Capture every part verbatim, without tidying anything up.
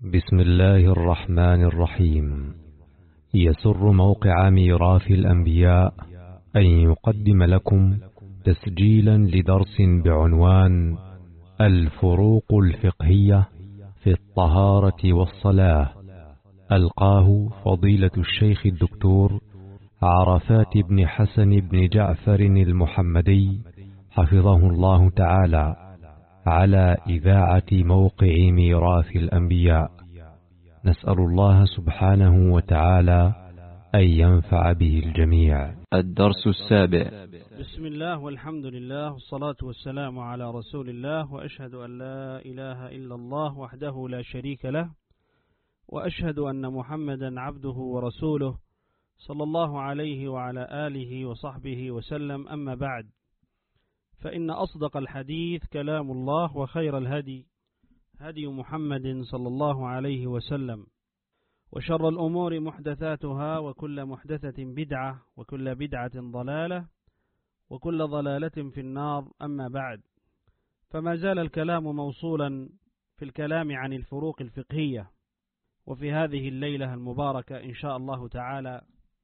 بسم الله الرحمن الرحيم. يسر موقع ميراث الأنبياء أن يقدم لكم تسجيلا لدرس بعنوان الفروق الفقهية في الطهارة والصلاة، ألقاه فضيلة الشيخ الدكتور عرفات بن حسن بن جعفر المحمدي حفظه الله تعالى على إذاعة موقع ميراث الأنبياء. نسأل الله سبحانه وتعالى أن ينفع به الجميع. الدرس السابع. بسم الله والحمد لله والصلاة والسلام على رسول الله، وأشهد أن لا إله إلا الله وحده لا شريك له، وأشهد أن محمدا عبده ورسوله صلى الله عليه وعلى آله وصحبه وسلم. أما بعد، فإن أصدق الحديث كلام الله، وخير الهدي هدي محمد صلى الله عليه وسلم، وشر الأمور محدثاتها، وكل محدثة بدعة، وكل بدعة ضلالة، وكل ضلالة في النار. أما بعد، فما زال الكلام موصولا في الكلام عن الفروق الفقهية، وفي هذه الليلة المباركة إن شاء الله تعالى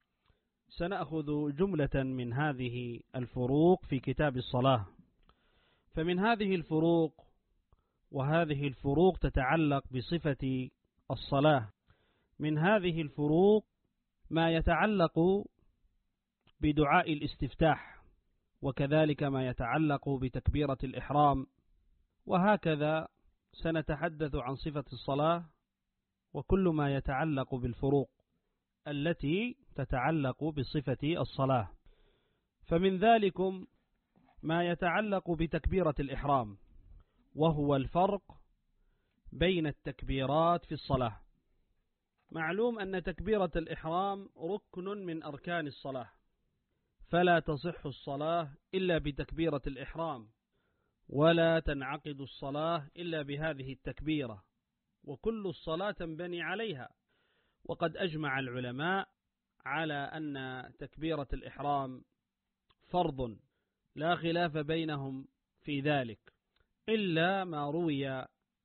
سنأخذ جملة من هذه الفروق في كتاب الصلاة. فمن هذه الفروق، وهذه الفروق تتعلق بصفة الصلاة، من هذه الفروق ما يتعلق بدعاء الاستفتاح، وكذلك ما يتعلق بتكبيرة الإحرام، وهكذا سنتحدث عن صفة الصلاة وكل ما يتعلق بالفروق التي تتعلق بصفة الصلاة. فمن ذلكم ما يتعلق بتكبيرة الإحرام، وهو الفرق بين التكبيرات في الصلاة. معلوم أن تكبيرة الإحرام ركن من أركان الصلاة، فلا تصح الصلاة إلا بتكبيرة الإحرام، ولا تنعقد الصلاة إلا بهذه التكبيرة، وكل الصلاة تنبني عليها. وقد أجمع العلماء على أن تكبيرة الإحرام فرض، لا خلاف بينهم في ذلك، إلا ما روي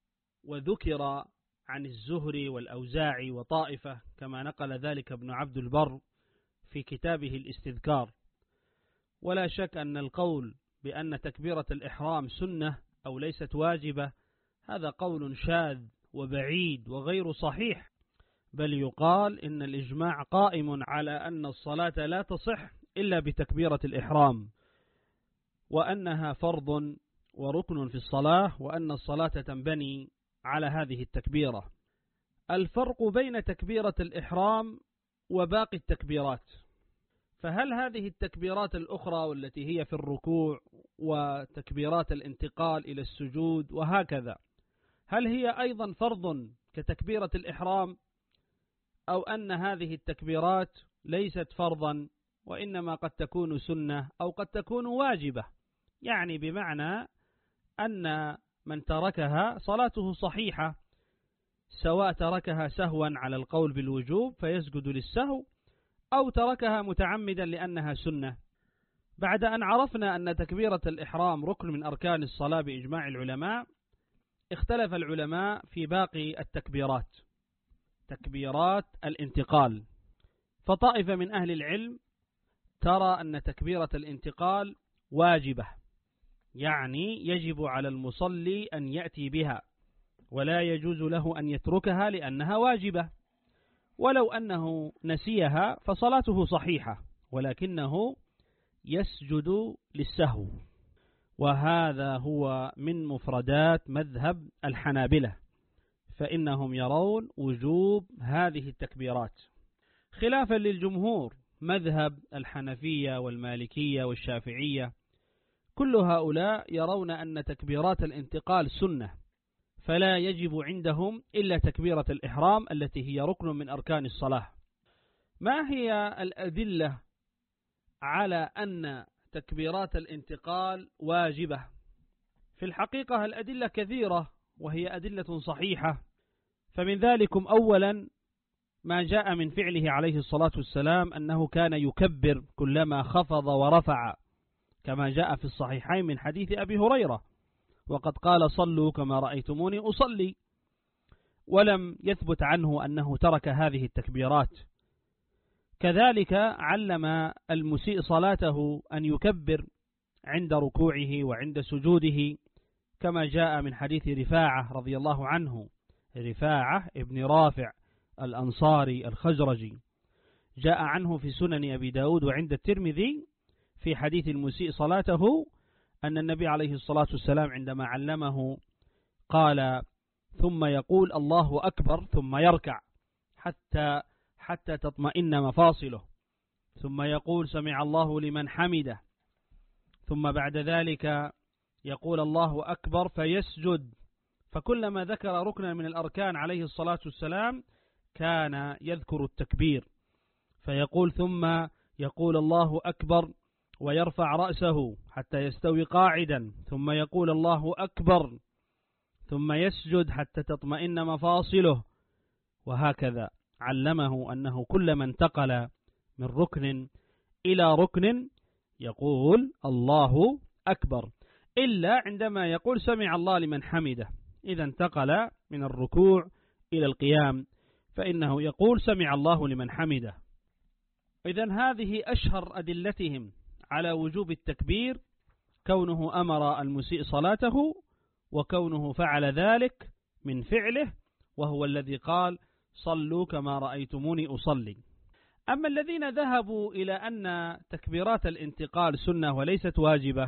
وذكر عن الزهري والأوزاعي وطائفة، كما نقل ذلك ابن عبد البر في كتابه الاستذكار. ولا شك أن القول بأن تكبيرة الإحرام سنة أو ليست واجبة هذا قول شاذ وبعيد وغير صحيح، بل يقال إن الإجماع قائم على أن الصلاة لا تصح إلا بتكبيرة الإحرام، وأنها فرض وركن في الصلاة، وأن الصلاة تنبني على هذه التكبيرة. الفرق بين تكبيرة الإحرام وباقي التكبيرات، فهل هذه التكبيرات الأخرى والتي هي في الركوع وتكبيرات الانتقال إلى السجود وهكذا، هل هي أيضا فرض كتكبيرة الإحرام، أو أن هذه التكبيرات ليست فرضا وإنما قد تكون سنة أو قد تكون واجبة؟ يعني بمعنى أن من تركها صلاته صحيحة، سواء تركها سهوا على القول بالوجوب فيسجد للسهو، أو تركها متعمدا لأنها سنة. بعد أن عرفنا أن تكبيرة الإحرام ركن من أركان الصلاة بإجماع العلماء، اختلف العلماء في باقي التكبيرات، تكبيرات الانتقال. فطائفة من أهل العلم ترى أن تكبيرة الانتقال واجبة، يعني يجب على المصلي أن يأتي بها، ولا يجوز له أن يتركها لأنها واجبة، ولو أنه نسيها فصلاته صحيحة، ولكنه يسجد للسهو. وهذا هو من مفردات مذهب الحنابلة، فإنهم يرون وجوب هذه التكبيرات، خلافا للجمهور مذهب الحنفية والمالكية والشافعية. كل هؤلاء يرون أن تكبيرات الانتقال سنة، فلا يجب عندهم إلا تكبيرة الإحرام التي هي ركن من أركان الصلاة. ما هي الأدلة على أن تكبيرات الانتقال واجبة؟ في الحقيقة الأدلة كثيرة، وهي أدلة صحيحة. فمن ذلكم أولا ما جاء من فعله عليه الصلاة والسلام، أنه كان يكبر كلما خفض ورفع، كما جاء في الصحيحين من حديث أبي هريرة، وقد قال: صلوا كما رأيتموني أصلي. ولم يثبت عنه أنه ترك هذه التكبيرات. كذلك علم المسيء صلاته أن يكبر عند ركوعه وعند سجوده، كما جاء من حديث رفاعة رضي الله عنه، رفاعة ابن رافع الأنصاري الخزرجي، جاء عنه في سنن أبي داود وعند الترمذي في حديث المسيء صلاته أن النبي عليه الصلاة والسلام عندما علمه قال: ثم يقول الله أكبر ثم يركع حتى حتى تطمئن مفاصله، ثم يقول سمع الله لمن حمده، ثم بعد ذلك يقول الله أكبر فيسجد. فكلما ذكر ركنا من الأركان عليه الصلاة والسلام كان يذكر التكبير، فيقول ثم يقول الله أكبر ويرفع رأسه حتى يستوي قاعدا، ثم يقول الله أكبر ثم يسجد حتى تطمئن مفاصله، وهكذا علمه أنه كلما انتقل من ركن إلى ركن يقول الله أكبر، إلا عندما يقول سمع الله لمن حمده، إذا انتقل من الركوع إلى القيام فإنه يقول سمع الله لمن حمده. إذن هذه أشهر أدلتهم على وجوب التكبير، كونه أمر المسيء صلاته وكونه فعل ذلك من فعله، وهو الذي قال صلوا كما رأيتموني أصلي. أما الذين ذهبوا إلى أن تكبيرات الانتقال سنة وليست واجبة،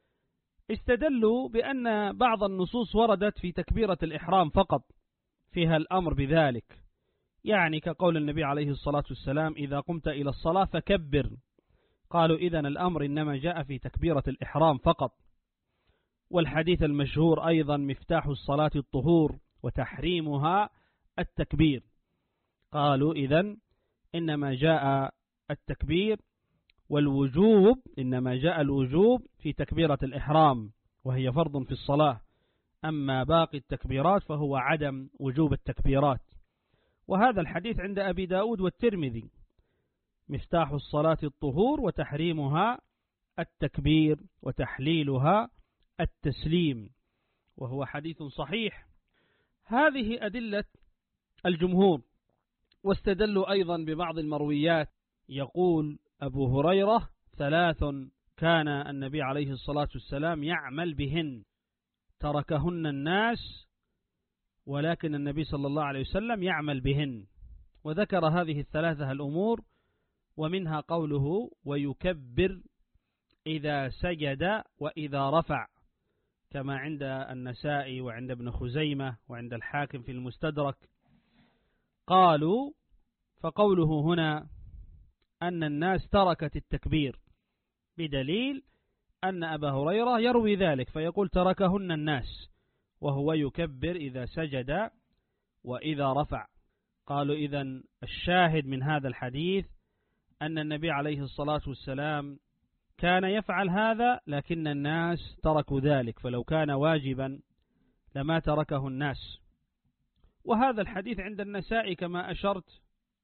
استدلوا بأن بعض النصوص وردت في تكبيرة الإحرام فقط فيها الأمر بذلك، يعني كقول النبي عليه الصلاة والسلام إذا قمت إلى الصلاة فكبر. قالوا إذن الأمر إنما جاء في تكبيرة الإحرام فقط. والحديث المشهور أيضا مفتاح الصلاة الطهور وتحريمها التكبير، قالوا إذن إنما جاء التكبير والوجوب، إنما جاء الوجوب في تكبيرة الإحرام وهي فرض في الصلاة، أما باقي التكبيرات فهو عدم وجوب التكبيرات. وهذا الحديث عند أبي داود والترمذي، مفتاح الصلاة الطهور وتحريمها التكبير وتحليلها التسليم، وهو حديث صحيح. هذه أدلة الجمهور. واستدلوا أيضا ببعض المرويات، يقول أبو هريرة ثلاث كان النبي عليه الصلاة والسلام يعمل بهن تركهن الناس ولكن النبي صلى الله عليه وسلم يعمل بهن، وذكر هذه الثلاثة الأمور، ومنها قوله ويكبر إذا سجد وإذا رفع، كما عند النسائي وعند ابن خزيمة وعند الحاكم في المستدرك. قالوا فقوله هنا أن الناس تركت التكبير، بدليل أن أبا هريرة يروي ذلك فيقول تركهن الناس، وهو يكبر إذا سجد وإذا رفع. قالوا إذن الشاهد من هذا الحديث أن النبي عليه الصلاة والسلام كان يفعل هذا لكن الناس تركوا ذلك، فلو كان واجبا لما تركه الناس. وهذا الحديث عند النسائي كما أشرت،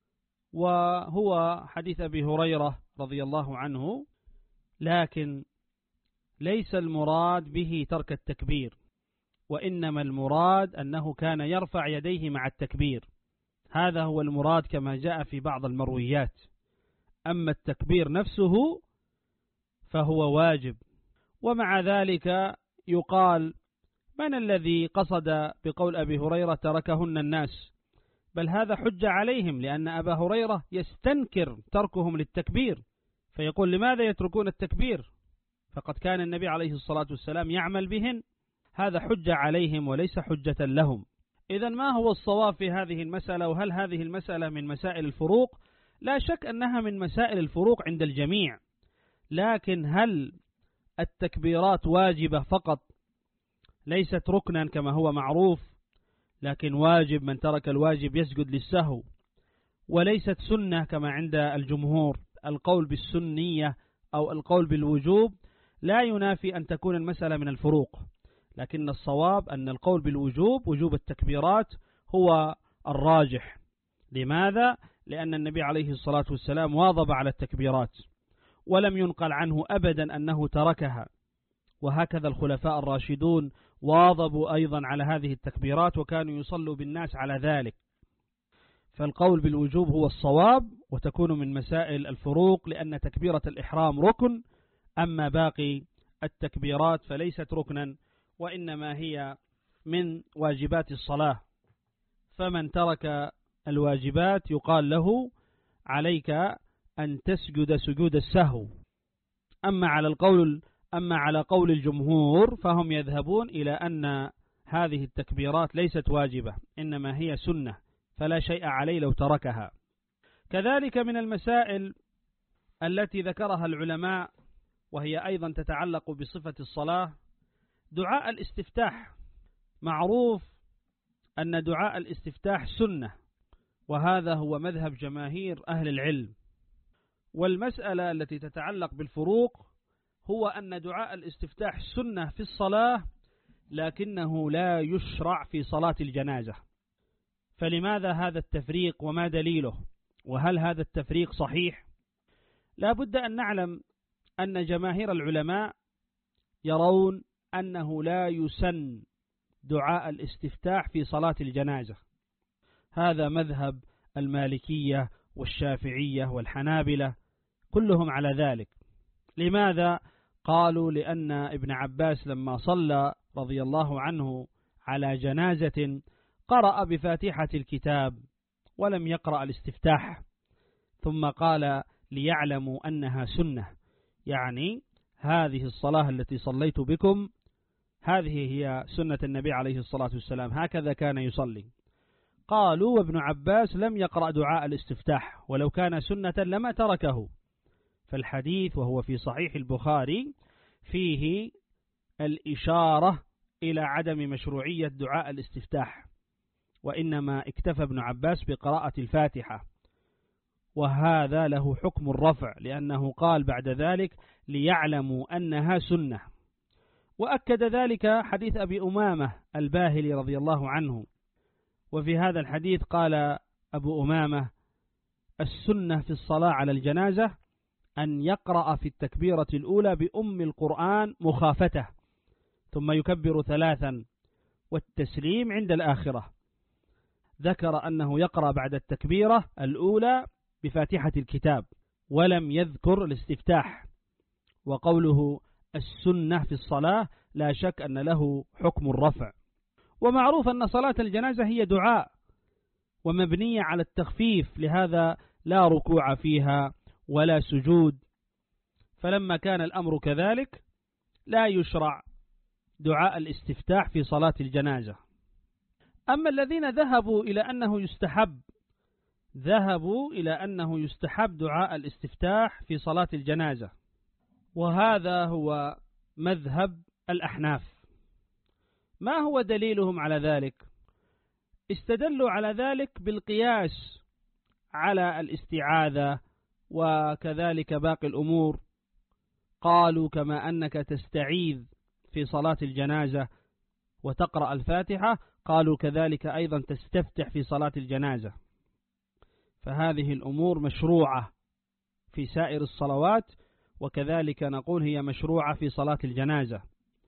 وهو حديث أبي هريرة رضي الله عنه، لكن ليس المراد به ترك التكبير، وإنما المراد أنه كان يرفع يديه مع التكبير، هذا هو المراد كما جاء في بعض المرويات. أما التكبير نفسه فهو واجب. ومع ذلك يقال من الذي قصد بقول أبي هريرة تركهن الناس؟ بل هذا حجة عليهم، لأن أبا هريرة يستنكر تركهم للتكبير، فيقول لماذا يتركون التكبير؟ فقد كان النبي عليه الصلاة والسلام يعمل بهن. هذا حجة عليهم وليس حجة لهم. إذن ما هو الصواب في هذه المسألة؟ وهل هذه المسألة من مسائل الفروق؟ لا شك أنها من مسائل الفروق عند الجميع، لكن هل التكبيرات واجبة فقط ليست ركنا كما هو معروف، لكن واجب من ترك الواجب يسجد للسهو، وليست سنة كما عند الجمهور؟ القول بالسنية أو القول بالوجوب لا ينافي أن تكون المسألة من الفروق، لكن الصواب أن القول بالوجوب وجوب التكبيرات هو الراجح. لماذا؟ لأن النبي عليه الصلاة والسلام واظب على التكبيرات ولم ينقل عنه أبدا أنه تركها، وهكذا الخلفاء الراشدون واظبوا أيضا على هذه التكبيرات وكانوا يصلوا بالناس على ذلك. فالقول بالوجوب هو الصواب، وتكون من مسائل الفروق، لأن تكبيرة الإحرام ركن، أما باقي التكبيرات فليست ركنا، وإنما هي من واجبات الصلاة. فمن ترك الواجبات يقال له عليك أن تسجد سجود السهو. أما على القول أما على قول الجمهور فهم يذهبون إلى أن هذه التكبيرات ليست واجبة، إنما هي سنة، فلا شيء عليه لو تركها. كذلك من المسائل التي ذكرها العلماء وهي أيضا تتعلق بصفة الصلاة دعاء الاستفتاح. معروف أن دعاء الاستفتاح سنة، وهذا هو مذهب جماهير أهل العلم. والمسألة التي تتعلق بالفروق هو أن دعاء الاستفتاح سنة في الصلاة، لكنه لا يشرع في صلاة الجنازة. فلماذا هذا التفريق وما دليله؟ وهل هذا التفريق صحيح؟ لا بد أن نعلم أن جماهير العلماء يرون أنه لا يسن دعاء الاستفتاح في صلاة الجنازة. هذا مذهب المالكية والشافعية والحنابلة، كلهم على ذلك. لماذا؟ قالوا لأن ابن عباس لما صلى رضي الله عنه على جنازة قرأ بفاتحة الكتاب ولم يقرأ الاستفتاح، ثم قال ليعلموا أنها سنة، يعني هذه الصلاة التي صليت بكم هذه هي سنة النبي عليه الصلاة والسلام، هكذا كان يصلي. قالوا وابن عباس لم يقرأ دعاء الاستفتاح، ولو كان سنة لما تركه. فالحديث وهو في صحيح البخاري فيه الإشارة إلى عدم مشروعية دعاء الاستفتاح، وإنما اكتفى ابن عباس بقراءة الفاتحة، وهذا له حكم الرفع، لأنه قال بعد ذلك ليعلموا أنها سنة. وأكد ذلك حديث أبي أمامة الباهلي رضي الله عنه، وفي هذا الحديث قال أبو أمامة السنة في الصلاة على الجنازة أن يقرأ في التكبيرة الأولى بأم القرآن مخافته، ثم يكبر ثلاثا والتسليم عند الآخرة. ذكر أنه يقرأ بعد التكبيرة الأولى بفاتحة الكتاب، ولم يذكر الاستفتاح. وقوله السنة في الصلاة لا شك أن له حكم الرفع. ومعروف أن صلاة الجنازة هي دعاء ومبنية على التخفيف، لهذا لا ركوع فيها ولا سجود. فلما كان الأمر كذلك لا يشرع دعاء الاستفتاح في صلاة الجنازة. أما الذين ذهبوا إلى أنه يستحب ذهبوا إلى أنه يستحب دعاء الاستفتاح في صلاة الجنازة، وهذا هو مذهب الأحناف. ما هو دليلهم على ذلك؟ استدلوا على ذلك بالقياس على الاستعاذة وكذلك باقي الأمور. قالوا كما أنك تستعيذ في صلاة الجنازة وتقرأ الفاتحة، قالوا كذلك أيضا تستفتح في صلاة الجنازة. فهذه الأمور مشروعة في سائر الصلوات، وكذلك نقول هي مشروعة في صلاة الجنازة،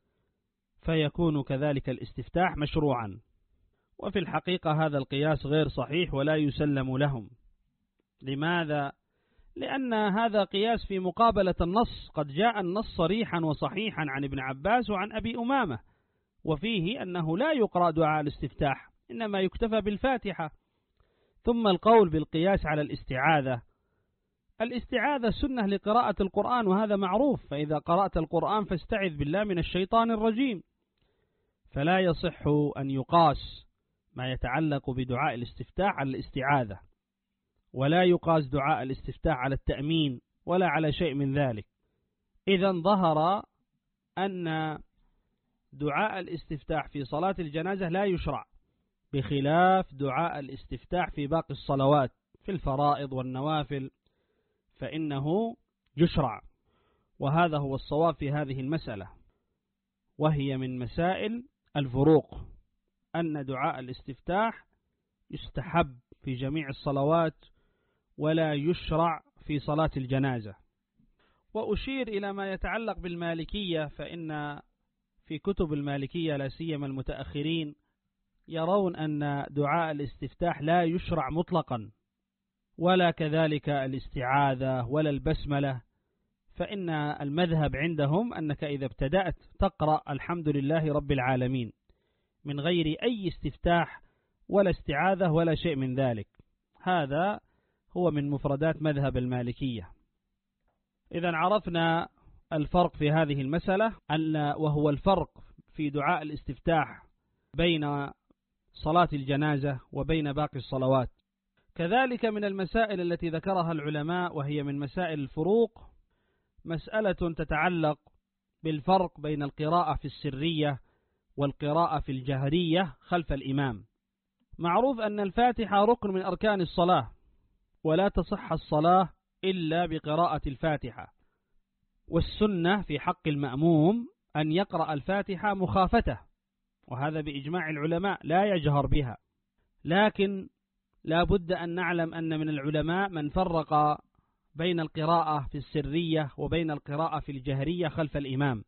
فيكون كذلك الاستفتاح مشروعا. وفي الحقيقة هذا القياس غير صحيح ولا يسلم لهم. لماذا؟ لأن هذا قياس في مقابلة النص. قد جاء النص صريحا وصحيحا عن ابن عباس وعن أبي أمامة، وفيه أنه لا يقرأ دعاء الاستفتاح، إنما يكتفى بالفاتحة. ثم القول بالقياس على الاستعاذة. الاستعاذة سنة لقراءة القرآن، وهذا معروف، فإذا قرأت القرآن فاستعذ بالله من الشيطان الرجيم. فلا يصح أن يقاس ما يتعلق بدعاء الاستفتاح على الاستعاذة، ولا يقاس دعاء الاستفتاح على التأمين ولا على شيء من ذلك. إذا ظهر أن دعاء الاستفتاح في صلاة الجنازة لا يشرع، بخلاف دعاء الاستفتاح في باقي الصلوات في الفرائض والنوافل فإنه يشرع. وهذا هو الصواب في هذه المسألة، وهي من مسائل الفروق، أن دعاء الاستفتاح يستحب في جميع الصلوات ولا يشرع في صلاة الجنازة. وأشير إلى ما يتعلق بالمالكية، فإن في كتب المالكية لا سيما المتأخرين يرون أن دعاء الاستفتاح لا يشرع مطلقا، ولا كذلك الاستعاذة ولا البسملة، فإن المذهب عندهم أنك إذا ابتدأت تقرأ الحمد لله رب العالمين من غير أي استفتاح ولا استعاذة ولا شيء من ذلك. هذا هو من مفردات مذهب المالكية. إذا عرفنا الفرق في هذه المسألة، أن وهو الفرق في دعاء الاستفتاح بين صلاة الجنازة وبين باقي الصلوات. كذلك من المسائل التي ذكرها العلماء وهي من مسائل الفروق مسألة تتعلق بالفرق بين القراءة في السرية والقراءة في الجهرية خلف الإمام. معروف أن الفاتحة ركن من أركان الصلاة، ولا تصح الصلاة إلا بقراءة الفاتحة، والسنة في حق المأموم أن يقرأ الفاتحة مخافته، وهذا بإجماع العلماء لا يجهر بها. لكن لا بد أن نعلم أن من العلماء من فرق بين القراءة في السرية وبين القراءة في الجهرية خلف الإمام،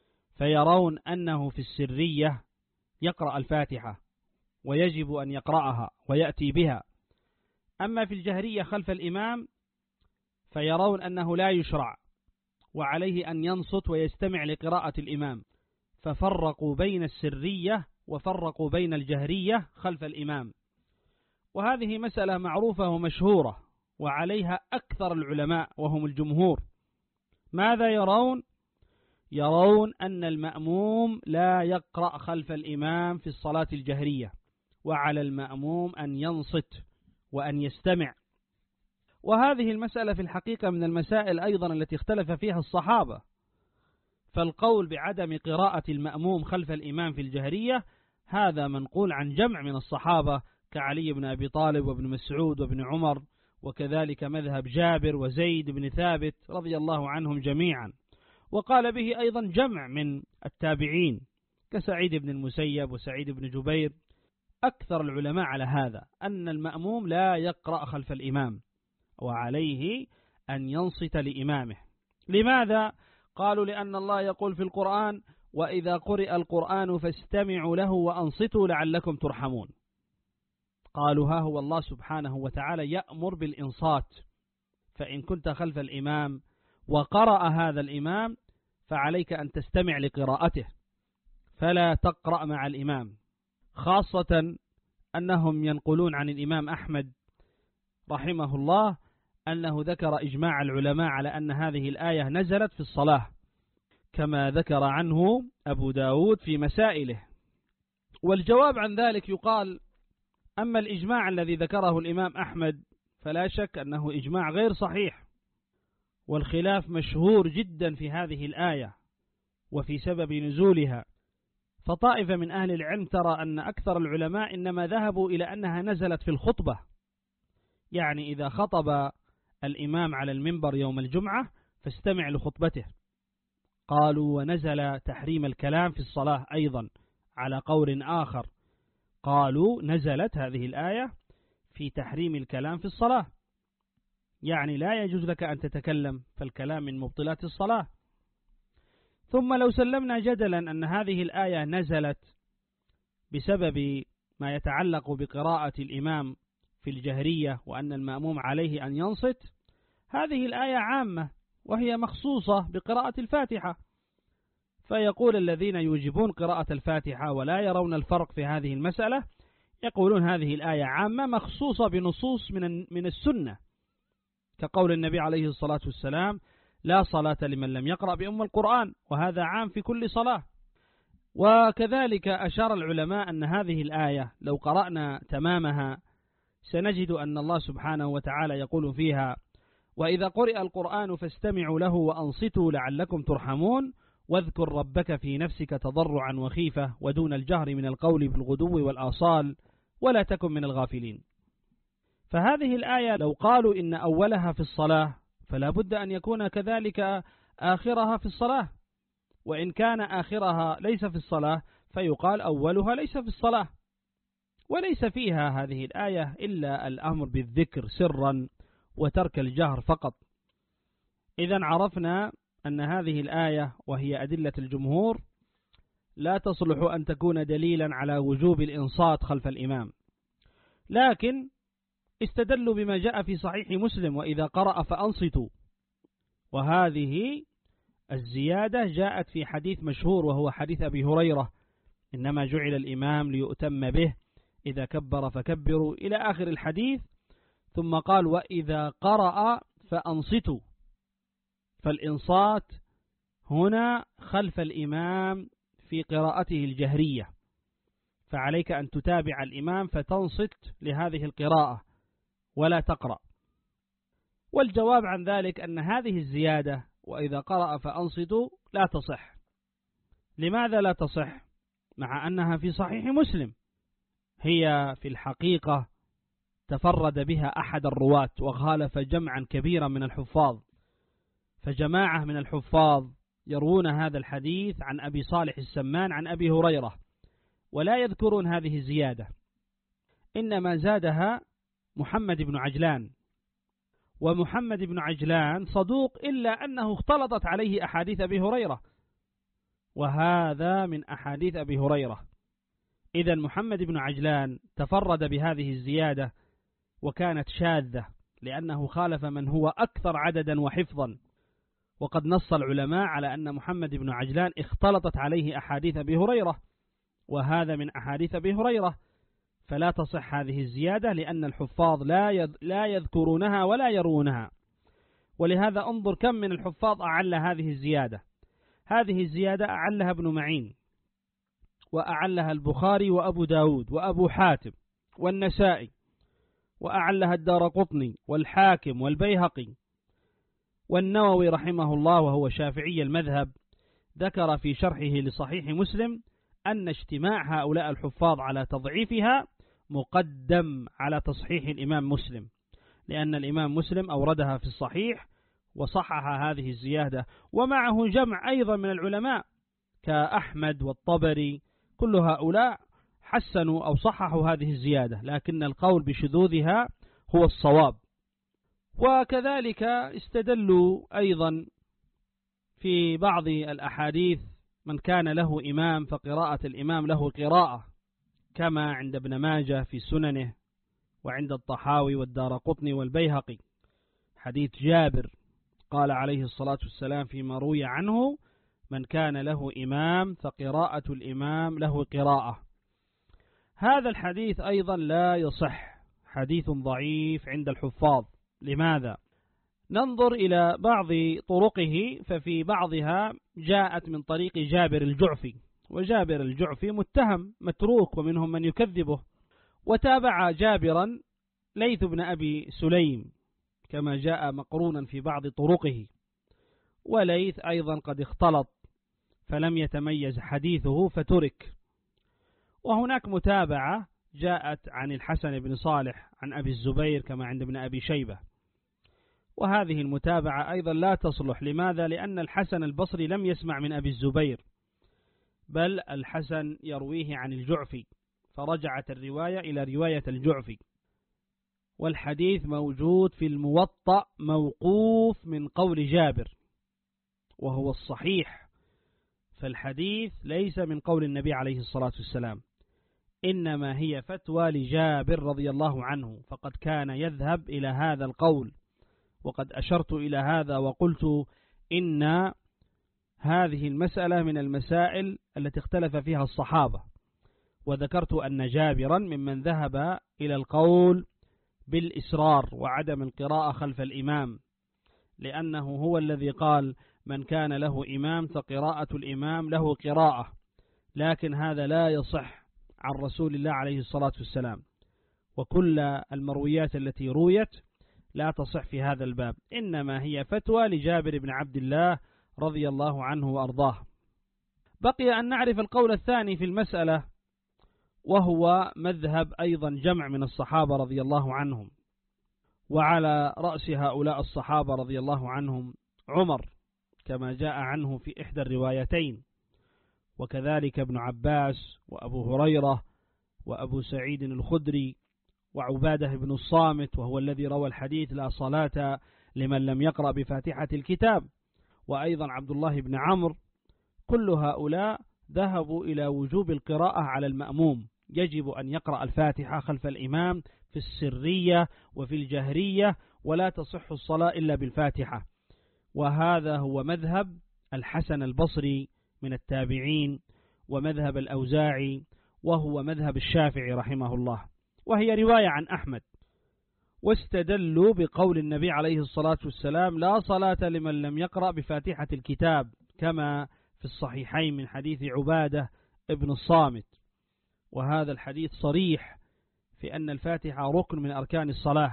فيرون أنه في السرية يقرأ الفاتحة ويجب أن يقرأها ويأتي بها، أما في الجهرية خلف الإمام فيرون أنه لا يشرع وعليه أن ينصت ويستمع لقراءة الإمام، ففرقوا بين السرية وفرقوا بين الجهرية خلف الإمام. وهذه مسألة معروفة ومشهورة وعليها أكثر العلماء وهم الجمهور. ماذا يرون؟ يرون أن المأموم لا يقرأ خلف الإمام في الصلاة الجهرية، وعلى المأموم أن ينصت وأن يستمع. وهذه المسألة في الحقيقة من المسائل أيضا التي اختلف فيها الصحابة، فالقول بعدم قراءة المأموم خلف الإمام في الجهرية هذا منقول عن جمع من الصحابة كعلي بن أبي طالب وابن مسعود وابن عمر، وكذلك مذهب جابر وزيد بن ثابت رضي الله عنهم جميعا. وقال به أيضا جمع من التابعين كسعيد بن المسيب وسعيد بن جبير. أكثر العلماء على هذا أن المأموم لا يقرأ خلف الإمام وعليه أن ينصت لإمامه. لماذا؟ قالوا لأن الله يقول في القرآن: وإذا قرئ القرآن فاستمعوا له وأنصتوا لعلكم ترحمون. قالوا ها هو الله سبحانه وتعالى يأمر بالإنصات، فإن كنت خلف الإمام وقرأ هذا الإمام فعليك أن تستمع لقراءته فلا تقرأ مع الإمام، خاصة أنهم ينقلون عن الإمام أحمد رحمه الله أنه ذكر إجماع العلماء على أن هذه الآية نزلت في الصلاة، كما ذكر عنه أبو داود في مسائله. والجواب عن ذلك يقال: أما الإجماع الذي ذكره الإمام أحمد فلا شك أنه إجماع غير صحيح، والخلاف مشهور جدا في هذه الآية وفي سبب نزولها. فطائفة من أهل العلم ترى أن أكثر العلماء إنما ذهبوا إلى أنها نزلت في الخطبة، يعني إذا خطب الإمام على المنبر يوم الجمعة فاستمع لخطبته. قالوا ونزل تحريم الكلام في الصلاة أيضا على قول آخر، قالوا نزلت هذه الآية في تحريم الكلام في الصلاة، يعني لا يجوز لك أن تتكلم، فالكلام من مبطلات الصلاة. ثم لو سلمنا جدلا أن هذه الآية نزلت بسبب ما يتعلق بقراءة الإمام في الجهرية وأن المأموم عليه أن ينصت، هذه الآية عامة وهي مخصوصة بقراءة الفاتحة، فيقول الذين يوجبون قراءة الفاتحة ولا يرون الفرق في هذه المسألة يقولون هذه الآية عامة مخصوصة بنصوص من من السنة، كقول النبي عليه الصلاة والسلام: لا صلاة لمن لم يقرأ بأم القرآن، وهذا عام في كل صلاة. وكذلك أشار العلماء أن هذه الآية لو قرأنا تمامها سنجد أن الله سبحانه وتعالى يقول فيها: وإذا قرئ القرآن فاستمعوا له وأنصتوا لعلكم ترحمون واذكر ربك في نفسك تضرعا وخيفة ودون الجهر من القول بالغدو والآصال ولا تكن من الغافلين. فهذه الآية لو قالوا إن أولها في الصلاة فلا بد أن يكون كذلك آخرها في الصلاة، وإن كان آخرها ليس في الصلاة فيقال أولها ليس في الصلاة. وليس فيها هذه الآية إلا الأمر بالذكر سرا وترك الجهر فقط. إذن عرفنا أن هذه الآية وهي أدلة الجمهور لا تصلح أن تكون دليلا على وجوب الإنصات خلف الإمام، لكن استدلوا بما جاء في صحيح مسلم: وإذا قرأ فأنصتوا. وهذه الزيادة جاءت في حديث مشهور وهو حديث أبي هريرة: إنما جعل الإمام ليؤتم به، إذا كبر فكبروا، إلى آخر الحديث. ثم قال: وإذا قرأ فأنصتوا. فالإنصات هنا خلف الإمام في قراءته الجهرية، فعليك أن تتابع الإمام فتنصت لهذه القراءة ولا تقرأ. والجواب عن ذلك أن هذه الزيادة وإذا قرأ فأنصتوا لا تصح. لماذا لا تصح؟ مع أنها في صحيح مسلم. هي في الحقيقة تفرد بها أحد الرواة وخالف جمعا كبيرا من الحفاظ، فجماعة من الحفاظ يروون هذا الحديث عن أبي صالح السمان عن أبي هريرة ولا يذكرون هذه الزيادة، إنما زادها محمد بن عجلان. ومحمد بن عجلان صدوق إلا أنه اختلطت عليه أحاديث أبي هريرة، وهذا من أحاديث أبي هريرة. إذا محمد بن عجلان تفرد بهذه الزيادة وكانت شاذة، لأنه خالف من هو أكثر عددا وحفظا. وقد نص العلماء على أن محمد بن عجلان اختلطت عليه أحاديث أبي هريرة، وهذا من أحاديث أبي هريرة، فلا تصح هذه الزيادة لأن الحفاظ لا لا يذكرونها ولا يروونها. ولهذا انظر كم من الحفاظ أعل هذه الزيادة. هذه الزيادة أعلها ابن معين، وأعلها البخاري وأبو داود وأبو حاتم والنسائي، وأعلها الدارقطني والحاكم والبيهقي. والنووي رحمه الله وهو شافعي المذهب ذكر في شرحه لصحيح مسلم أن اجتماع هؤلاء الحفاظ على تضعيفها مقدم على تصحيح الإمام مسلم، لأن الإمام مسلم أوردها في الصحيح وصحح هذه الزيادة، ومعه جمع أيضا من العلماء كأحمد والطبري، كل هؤلاء حسنوا أو صححوا هذه الزيادة، لكن القول بشذوذها هو الصواب. وكذلك استدلوا أيضا في بعض الأحاديث: من كان له إمام فقراءة الإمام له قراءة، كما عند ابن ماجه في سننه وعند الطحاوي والدارقطني والبيهقي، حديث جابر قال عليه الصلاة والسلام فيما روي عنه: من كان له إمام فقراءة الإمام له قراءة. هذا الحديث أيضا لا يصح، حديث ضعيف عند الحفاظ. لماذا؟ ننظر إلى بعض طرقه، ففي بعضها جاءت من طريق جابر الجعفي، وجابر الجعفي متهم متروك ومنهم من يكذبه. وتابع جابرا ليث بن أبي سليم كما جاء مقرونا في بعض طرقه، وليث أيضا قد اختلط فلم يتميز حديثه فترك. وهناك متابعة جاءت عن الحسن بن صالح عن أبي الزبير كما عند ابن أبي شيبة، وهذه المتابعة أيضا لا تصلح. لماذا؟ لأن الحسن البصري لم يسمع من أبي الزبير، بل الحسن يرويه عن الجعفي، فرجعت الرواية إلى رواية الجعفي. والحديث موجود في الموطأ موقوف من قول جابر وهو الصحيح، فالحديث ليس من قول النبي عليه الصلاة والسلام، إنما هي فتوى لجابر رضي الله عنه، فقد كان يذهب إلى هذا القول. وقد أشرت إلى هذا وقلت إن هذه المسألة من المسائل التي اختلف فيها الصحابة، وذكرت أن جابرا ممن ذهب إلى القول بالإسرار وعدم القراءة خلف الإمام، لأنه هو الذي قال: من كان له إمام فقراءة الإمام له قراءة. لكن هذا لا يصح عن رسول الله عليه الصلاة والسلام، وكل المرويات التي رويت لا تصح في هذا الباب، إنما هي فتوى لجابر بن عبد الله رضي الله عنه وأرضاه. بقي أن نعرف القول الثاني في المسألة، وهو مذهب أيضا جمع من الصحابة رضي الله عنهم، وعلى رأس هؤلاء الصحابة رضي الله عنهم عمر كما جاء عنه في إحدى الروايتين، وكذلك ابن عباس وأبو هريرة وأبو سعيد الخدري وعبادة بن الصامت وهو الذي روى الحديث: لا صلاة لمن لم يقرأ بفاتحة الكتاب، وأيضا عبد الله بن عمرو. كل هؤلاء ذهبوا إلى وجوب القراءة على المأموم، يجب أن يقرأ الفاتحة خلف الإمام في السرية وفي الجهرية، ولا تصح الصلاة إلا بالفاتحة. وهذا هو مذهب الحسن البصري من التابعين، ومذهب الأوزاعي، وهو مذهب الشافعي رحمه الله، وهي رواية عن أحمد. واستدلوا بقول النبي عليه الصلاة والسلام: لا صلاة لمن لم يقرأ بفاتحة الكتاب، كما في الصحيحين من حديث عبادة ابن الصامت. وهذا الحديث صريح في أن الفاتحة ركن من أركان الصلاة،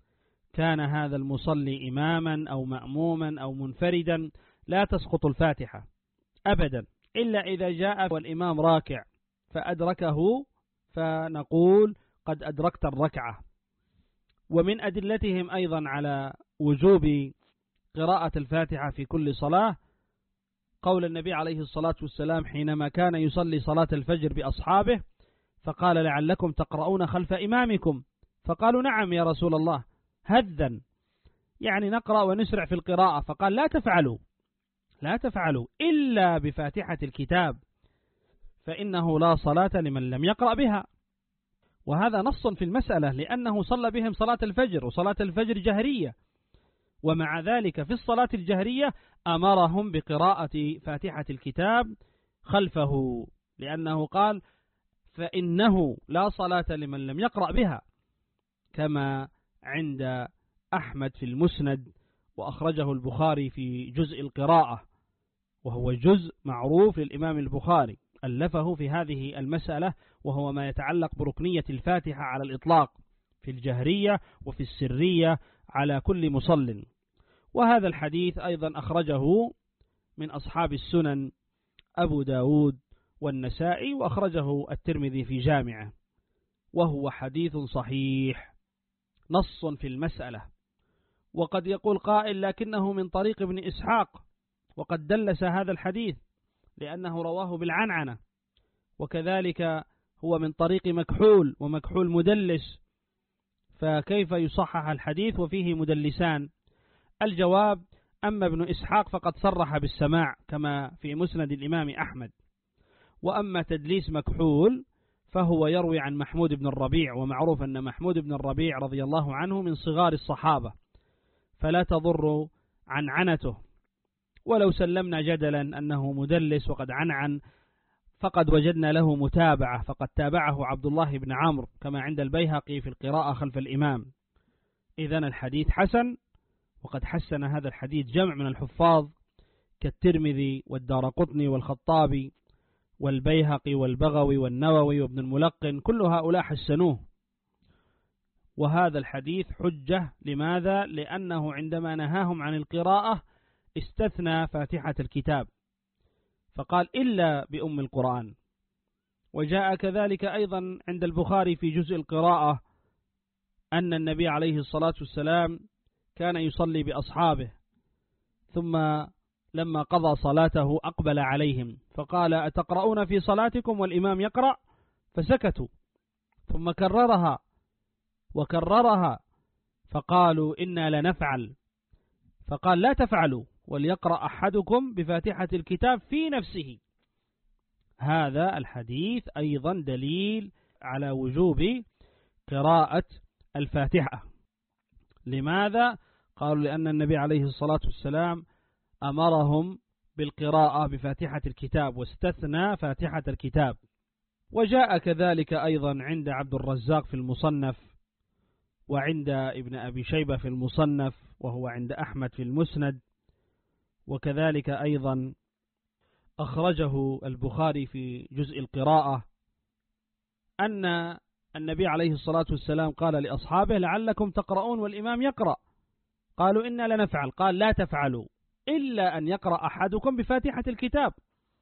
كان هذا المصلي إماما أو مأموما أو منفردا لا تسقط الفاتحة أبدا، إلا إذا جاء والإمام راكع فأدركه فنقول قد أدركت الركعة. ومن أدلتهم أيضا على وجوب قراءة الفاتحة في كل صلاة قول النبي عليه الصلاة والسلام حينما كان يصلي صلاة الفجر بأصحابه، فقال: لعلكم تقرؤون خلف إمامكم، فقالوا: نعم يا رسول الله، هذا يعني نقرأ ونسرع في القراءة، فقال: لا تفعلوا لا تفعلوا إلا بفاتحة الكتاب، فإنه لا صلاة لمن لم يقرأ بها. وهذا نص في المسألة، لأنه صلى بهم صلاة الفجر، وصلاة الفجر جهرية، ومع ذلك في الصلاة الجهرية أمرهم بقراءة فاتحة الكتاب خلفه، لأنه قال: فإنه لا صلاة لمن لم يقرأ بها، كما عند أحمد في المسند، وأخرجه البخاري في جزء القراءة، وهو جزء معروف للإمام البخاري ألفه في هذه المسألة، وهو ما يتعلق بركنية الفاتحة على الإطلاق في الجهرية وفي السرية على كل مصل. وهذا الحديث أيضا أخرجه من أصحاب السنن أبو داود والنسائي، وأخرجه الترمذي في جامعه، وهو حديث صحيح نص في المسألة. وقد يقول قائل: لكنه من طريق ابن إسحاق، وقد دلس هذا الحديث لأنه رواه بالعنعنة، وكذلك هو من طريق مكحول، ومكحول مدلس، فكيف يصحح الحديث وفيه مدلسان؟ الجواب: أما ابن إسحاق فقد صرح بالسماع كما في مسند الإمام أحمد، وأما تدليس مكحول فهو يروي عن محمود بن الربيع، ومعروف أن محمود بن الربيع رضي الله عنه من صغار الصحابة، فلا تضر عنعنته. ولو سلمنا جدلا أنه مدلس وقد عنعن، فقد وجدنا له متابعة، فقد تابعه عبد الله بن عمرو كما عند البيهقي في القراءة خلف الإمام. إذن الحديث حسن، وقد حسن هذا الحديث جمع من الحفاظ كالترمذي والدارقطني والخطابي والبيهقي والبغوي والنووي وابن الملقن، كل هؤلاء حسنوه. وهذا الحديث حجة، لماذا؟ لأنه عندما نهاهم عن القراءة استثنى فاتحة الكتاب، فقال: إلا بأم القرآن. وجاء كذلك أيضا عند البخاري في جزء القراءة أن النبي عليه الصلاة والسلام كان يصلي بأصحابه، ثم لما قضى صلاته أقبل عليهم فقال: أتقرؤون في صلاتكم والإمام يقرأ؟ فسكتوا، ثم كررها وكررها فقالوا: إنا لنفعل، فقال: لا تفعلوا، وليقرأ أحدكم بفاتحة الكتاب في نفسه. هذا الحديث أيضا دليل على وجوب قراءة الفاتحة. لماذا؟ قالوا: لأن النبي عليه الصلاة والسلام أمرهم بالقراءة بفاتحة الكتاب، واستثنى فاتحة الكتاب. وجاء كذلك أيضا عند عبد الرزاق في المصنف، وعند ابن أبي شيبة في المصنف، وهو عند أحمد في المسند، وكذلك أيضا أخرجه البخاري في جزء القراءة أن النبي عليه الصلاة والسلام قال لأصحابه: لعلكم تقرؤون والإمام يقرأ، قالوا: إنا لنفعل، قال: لا تفعلوا إلا أن يقرأ أحدكم بفاتحة الكتاب.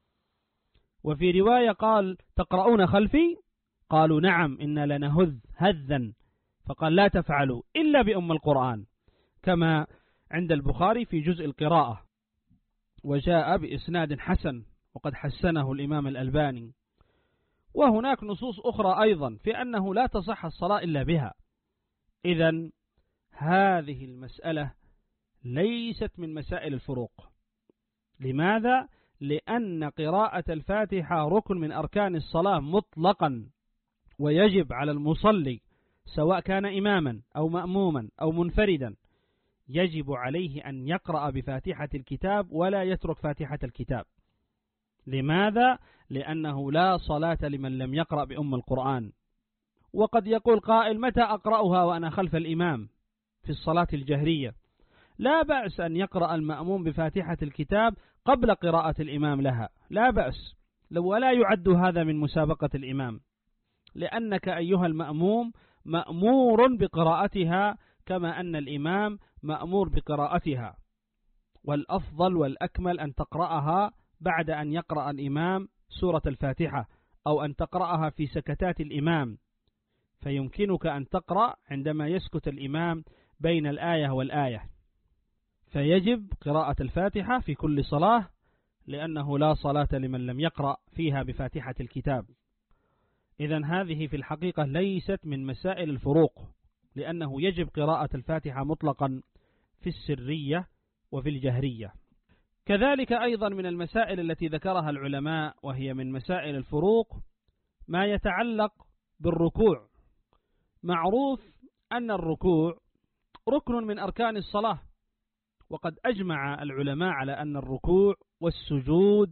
وفي رواية قال: تقرؤون خلفي؟ قالوا: نعم، إنا لنهذ هذا، فقال: لا تفعلوا إلا بأم القرآن، كما عند البخاري في جزء القراءة، وجاء بإسناد حسن، وقد حسنه الإمام الألباني. وهناك نصوص أخرى أيضا في أنه لا تصح الصلاة إلا بها. إذن هذه المسألة ليست من مسائل الفروق. لماذا؟ لأن قراءة الفاتحة ركن من أركان الصلاة مطلقا، ويجب على المصلي سواء كان إماما أو مأموما أو منفردا، يجب عليه أن يقرأ بفاتحة الكتاب ولا يترك فاتحة الكتاب. لماذا؟ لأنه لا صلاة لمن لم يقرأ بأم القرآن. وقد يقول قائل: متى أقرأها وأنا خلف الإمام في الصلاة الجهرية؟ لا بأس أن يقرأ المأموم بفاتحة الكتاب قبل قراءة الإمام لها، لا بأس، ولا يعد هذا من مسابقة الإمام، لأنك أيها المأموم مأمور بقراءتها كما أن الإمام مأمور بقراءتها، والأفضل والأكمل أن تقرأها بعد أن يقرأ الإمام سورة الفاتحة، أو أن تقرأها في سكتات الإمام، فيمكنك أن تقرأ عندما يسكت الإمام بين الآية والآية. فيجب قراءة الفاتحة في كل صلاة، لأنه لا صلاة لمن لم يقرأ فيها بفاتحة الكتاب. إذن هذه في الحقيقة ليست من مسائل الفروق، لأنه يجب قراءة الفاتحة مطلقا في السرية وفي الجهرية. كذلك أيضا من المسائل التي ذكرها العلماء وهي من مسائل الفروق ما يتعلق بالركوع. معروف أن الركوع ركن من أركان الصلاة، وقد أجمع العلماء على أن الركوع والسجود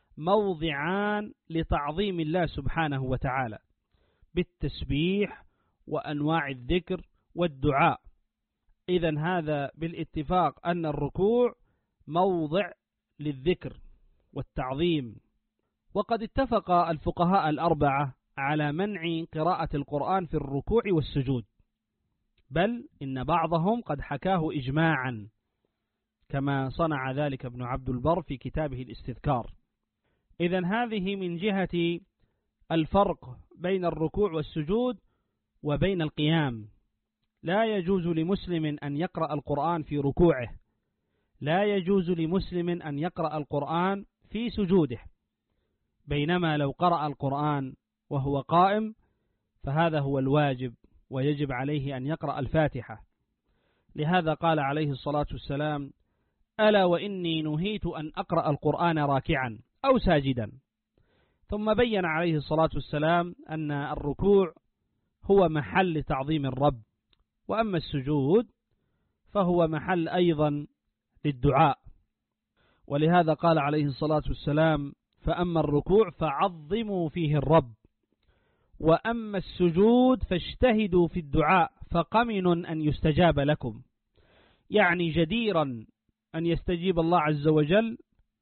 موضعان لتعظيم الله سبحانه وتعالى بالتسبيح وأنواع الذكر والدعاء. إذن هذا بالاتفاق أن الركوع موضع للذكر والتعظيم. وقد اتفق الفقهاء الأربعة على منع قراءة القرآن في الركوع والسجود، بل إن بعضهم قد حكاه إجماعا، كما صنع ذلك ابن عبد البر في كتابه الاستذكار. إذن هذه من جهة الفرق بين الركوع والسجود وبين القيام. لا يجوز لمسلم أن يقرأ القرآن في ركوعه، لا يجوز لمسلم أن يقرأ القرآن في سجوده، بينما لو قرأ القرآن وهو قائم فهذا هو الواجب، ويجب عليه أن يقرأ الفاتحة. لهذا قال عليه الصلاة والسلام: ألا وإني نهيت أن أقرأ القرآن راكعا أو ساجدا. ثم بين عليه الصلاة والسلام أن الركوع هو محل تعظيم الرب، وأما السجود فهو محل أيضا للدعاء. ولهذا قال عليه الصلاة والسلام: فأما الركوع فعظموا فيه الرب، وأما السجود فاجتهدوا في الدعاء فقمن أن يستجاب لكم. يعني جديرا أن يستجيب الله عز وجل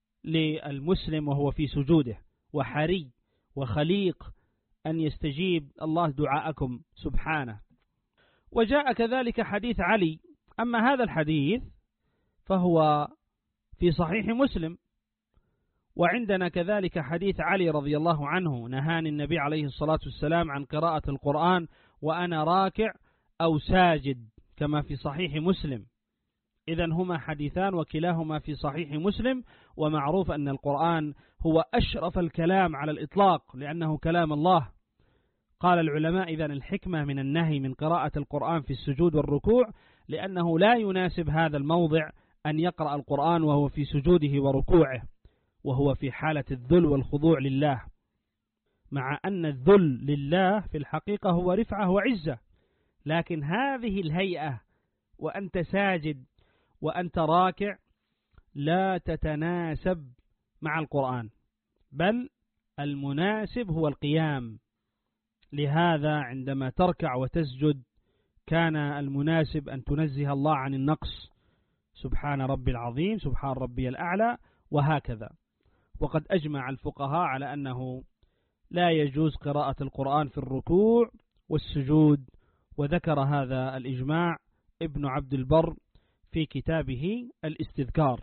للمسلم وهو في سجوده، وحري وخليق أن يستجيب الله دعاءكم سبحانه. وجاء كذلك حديث علي، أما هذا الحديث فهو في صحيح مسلم. وعندنا كذلك حديث علي رضي الله عنه: نهاني النبي عليه الصلاة والسلام عن قراءة القرآن وأنا راكع أو ساجد، كما في صحيح مسلم. إذن هما حديثان وكلاهما في صحيح مسلم، ومعروف أن القرآن هو أشرف الكلام على الإطلاق لأنه كلام الله. قال العلماء: إذن الحكمة من النهي من قراءة القرآن في السجود والركوع لأنه لا يناسب هذا الموضع أن يقرأ القرآن وهو في سجوده وركوعه، وهو في حالة الذل والخضوع لله، مع أن الذل لله في الحقيقة هو رفعة وعزة، لكن هذه الهيئة وأنت ساجد وأنت راكع لا تتناسب مع القرآن، بل المناسب هو القيام. لهذا عندما تركع وتسجد كان المناسب أن تنزه الله عن النقص، سبحان ربي العظيم، سبحان ربي الأعلى، وهكذا. وقد أجمع الفقهاء على أنه لا يجوز قراءة القرآن في الركوع والسجود، وذكر هذا الإجماع ابن عبد البر في كتابه الاستذكار.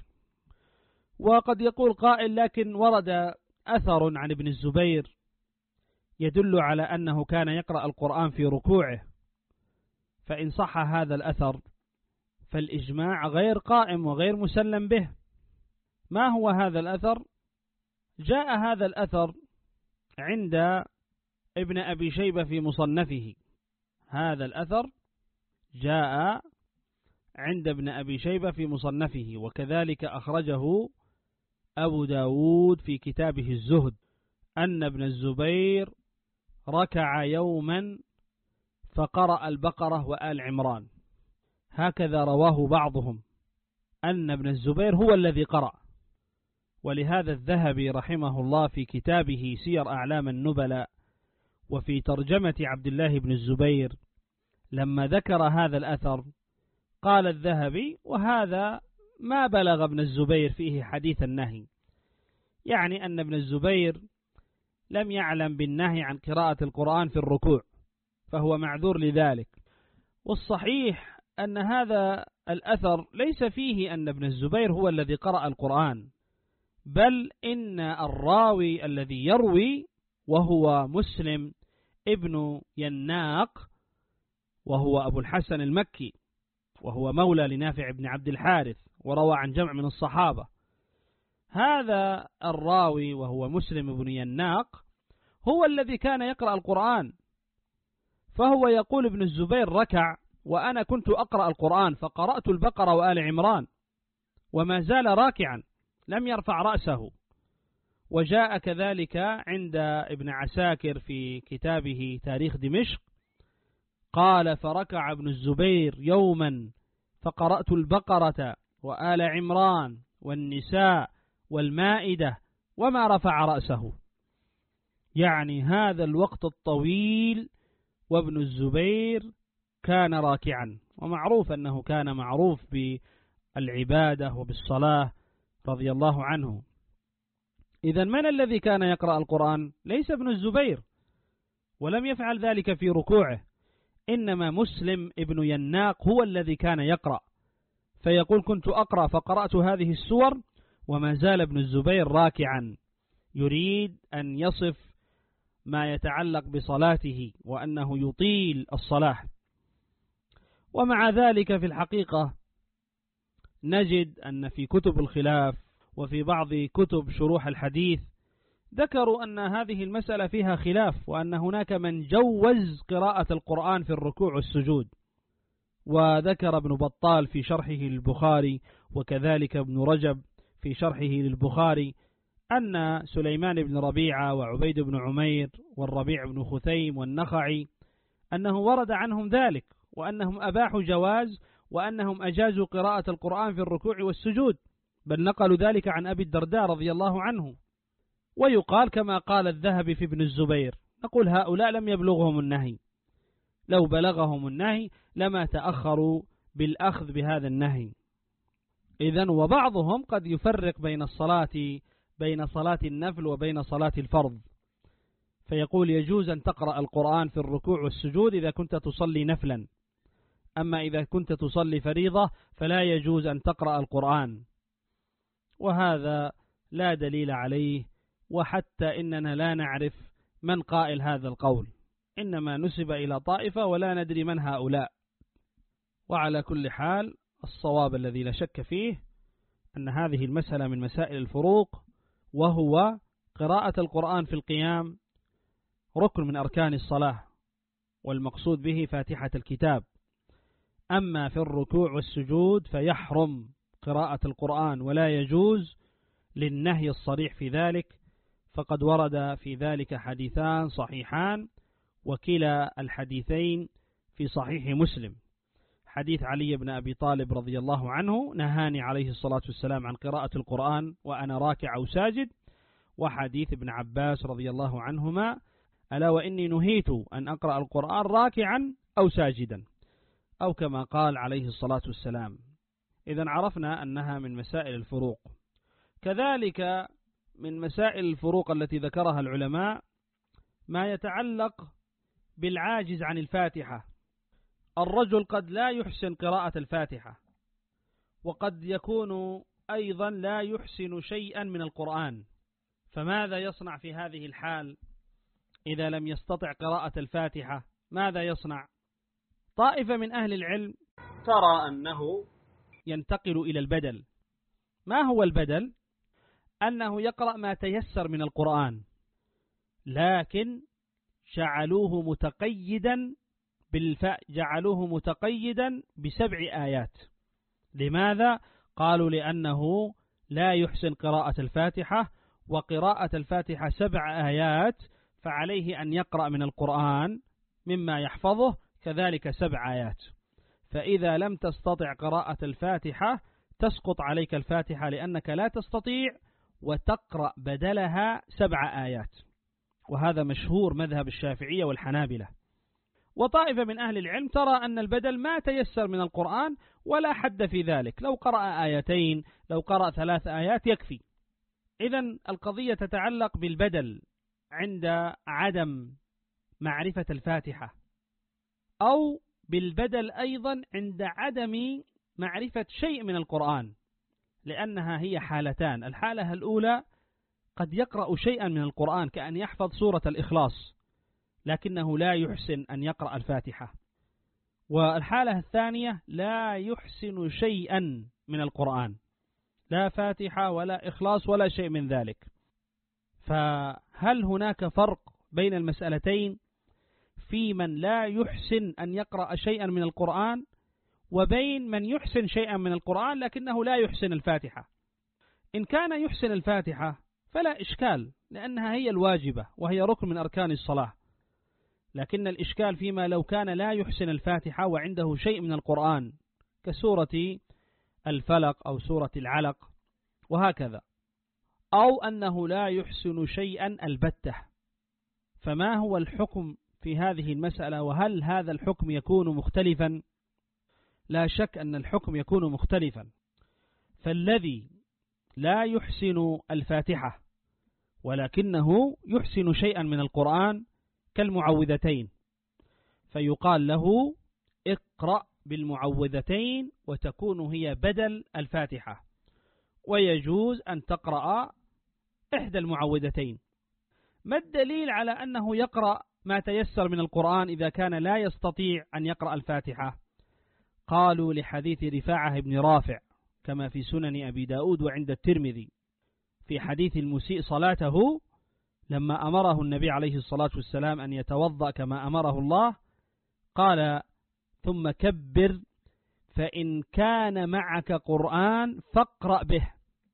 وقد يقول قائل: لكن ورد أثر عن ابن الزبير يدل على أنه كان يقرأ القرآن في ركوعه، فإن صح هذا الأثر فالإجماع غير قائم وغير مسلم به. ما هو هذا الأثر؟ جاء هذا الأثر عند ابن أبي شيبة في مصنفه، هذا الأثر جاء عند ابن أبي شيبة في مصنفه، وكذلك أخرجه أبو داود في كتابه الزهد أن ابن الزبير ركع يوما فقرأ البقرة وآل عمران، هكذا رواه بعضهم أن ابن الزبير هو الذي قرأ. ولهذا الذهبي رحمه الله في كتابه سير أعلام النبلاء وفي ترجمة عبد الله بن الزبير لما ذكر هذا الأثر قال الذهبي: وهذا ما بلغ ابن الزبير فيه حديث النهي، يعني أن ابن الزبير لم يعلم بالنهي عن قراءة القرآن في الركوع، فهو معذور لذلك. والصحيح أن هذا الأثر ليس فيه أن ابن الزبير هو الذي قرأ القرآن، بل إن الراوي الذي يروي وهو مسلم ابن يناق، وهو أبو الحسن المكي، وهو مولى لنافع بن عبد الحارث، وروى عن جمع من الصحابة. هذا الراوي وهو مسلم بن يناق هو الذي كان يقرأ القرآن، فهو يقول ابن الزبير ركع وأنا كنت أقرأ القرآن فقرأت البقرة وآل عمران، وما زال راكعا لم يرفع رأسه. وجاء كذلك عند ابن عساكر في كتابه تاريخ دمشق قال: فركع ابن الزبير يوما فقرأت البقرة وآل عمران والنساء والمائدة وما رفع رأسه. يعني هذا الوقت الطويل وابن الزبير كان راكعا، ومعروف أنه كان معروف بالعبادة وبالصلاة رضي الله عنه. إذن من الذي كان يقرأ القرآن؟ ليس ابن الزبير، ولم يفعل ذلك في ركوعه، إنما مسلم ابن يناق هو الذي كان يقرأ، فيقول: كنت أقرأ فقرأت هذه السور وما زال ابن الزبير راكعا، يريد أن يصف ما يتعلق بصلاته وأنه يطيل الصلاة. ومع ذلك في الحقيقة نجد أن في كتب الخلاف وفي بعض كتب شروح الحديث ذكروا أن هذه المسألة فيها خلاف، وأن هناك من جوز قراءة القرآن في الركوع والسجود. وذكر ابن بطال في شرحه للبخاري وكذلك ابن رجب في شرحه للبخاري أن سليمان بن ربيعة وعبيد بن عمير والربيع بن خثيم والنخعي أنه ورد عنهم ذلك، وأنهم أباحوا جواز، وأنهم أجازوا قراءة القرآن في الركوع والسجود، بل نقلوا ذلك عن أبي الدرداء رضي الله عنه. ويقال كما قال الذهبي في ابن الزبير، نقول هؤلاء لم يبلغهم النهي، لو بلغهم النهي لما تأخروا بالأخذ بهذا النهي. إذن وبعضهم قد يفرق بين الصلاة بين صلاة النفل وبين صلاة الفرض، فيقول يجوز أن تقرأ القرآن في الركوع والسجود إذا كنت تصلي نفلا، أما إذا كنت تصلي فريضة فلا يجوز أن تقرأ القرآن. وهذا لا دليل عليه، وحتى إننا لا نعرف من قائل هذا القول، إنما نسب إلى طائفة ولا ندري من هؤلاء. وعلى كل حال الصواب الذي لا شك فيه أن هذه المسألة من مسائل الفروق، وهو قراءة القرآن في القيام ركن من أركان الصلاة، والمقصود به فاتحة الكتاب. أما في الركوع والسجود فيحرم قراءة القرآن ولا يجوز للنهي الصريح في ذلك، فقد ورد في ذلك حديثان صحيحان، وكلا الحديثين في صحيح مسلم. حديث علي بن أبي طالب رضي الله عنه نهاني عليه الصلاة والسلام عن قراءة القرآن وأنا راكع أو ساجد، وحديث ابن عباس رضي الله عنهما ألا وإني نهيت أن أقرأ القرآن راكعا أو ساجدا، أو كما قال عليه الصلاة والسلام. إذن عرفنا أنها من مسائل الفروق. كذلك من مسائل الفروق التي ذكرها العلماء ما يتعلق بالعاجز عن الفاتحة. الرجل قد لا يحسن قراءة الفاتحة، وقد يكون أيضا لا يحسن شيئا من القرآن، فماذا يصنع في هذه الحال إذا لم يستطع قراءة الفاتحة؟ ماذا يصنع؟ طائفة من أهل العلم ترى أنه ينتقل إلى البدل. ما هو البدل؟ أنه يقرأ ما تيسر من القرآن، لكن جعلوه متقيدا بالفاء جعلوه متقيدا بسبع آيات. لماذا؟ قالوا لأنه لا يحسن قراءة الفاتحة وقراءة الفاتحة سبع آيات، فعليه أن يقرأ من القرآن مما يحفظه كذلك سبع آيات. فإذا لم تستطع قراءة الفاتحة تسقط عليك الفاتحة لأنك لا تستطيع، وتقرأ بدلها سبع آيات. وهذا مشهور مذهب الشافعية والحنابلة. وطائفة من أهل العلم ترى أن البدل ما تيسر من القرآن ولا حد في ذلك، لو قرأ آيتين لو قرأ ثلاث آيات يكفي. إذن القضية تتعلق بالبدل عند عدم معرفة الفاتحة، أو بالبدل أيضا عند عدم معرفة شيء من القرآن، لأنها هي حالتان. الحالة الأولى قد يقرأ شيئا من القرآن كأن يحفظ سورة الإخلاص لكنه لا يحسن أن يقرأ الفاتحة، والحالة الثانية لا يحسن شيئا من القرآن، لا فاتحة ولا إخلاص ولا شيء من ذلك. فهل هناك فرق بين المسألتين في من لا يحسن أن يقرأ شيئا من القرآن وبين من يحسن شيئا من القرآن لكنه لا يحسن الفاتحة؟ إن كان يحسن الفاتحة فلا إشكال، لأنها هي الواجبة وهي ركن من أركان الصلاة. لكن الإشكال فيما لو كان لا يحسن الفاتحة وعنده شيء من القرآن كسورة الفلق أو سورة العلق وهكذا، أو أنه لا يحسن شيئا البتة. فما هو الحكم في هذه المسألة، وهل هذا الحكم يكون مختلفا؟ لا شك أن الحكم يكون مختلفا. فالذي لا يحسن الفاتحة ولكنه يحسن شيئا من القرآن كالمعوذتين، فيقال له اقرأ بالمعوذتين وتكون هي بدل الفاتحة، ويجوز أن تقرأ إحدى المعوذتين. ما الدليل على أنه يقرأ ما تيسر من القرآن إذا كان لا يستطيع أن يقرأ الفاتحة؟ قالوا لحديث رفاعة بن رافع كما في سنن أبي داود وعند الترمذي في حديث المسيء صلاته، لما أمره النبي عليه الصلاة والسلام أن يتوضأ كما أمره الله قال ثم كبر فإن كان معك قرآن فاقرأ به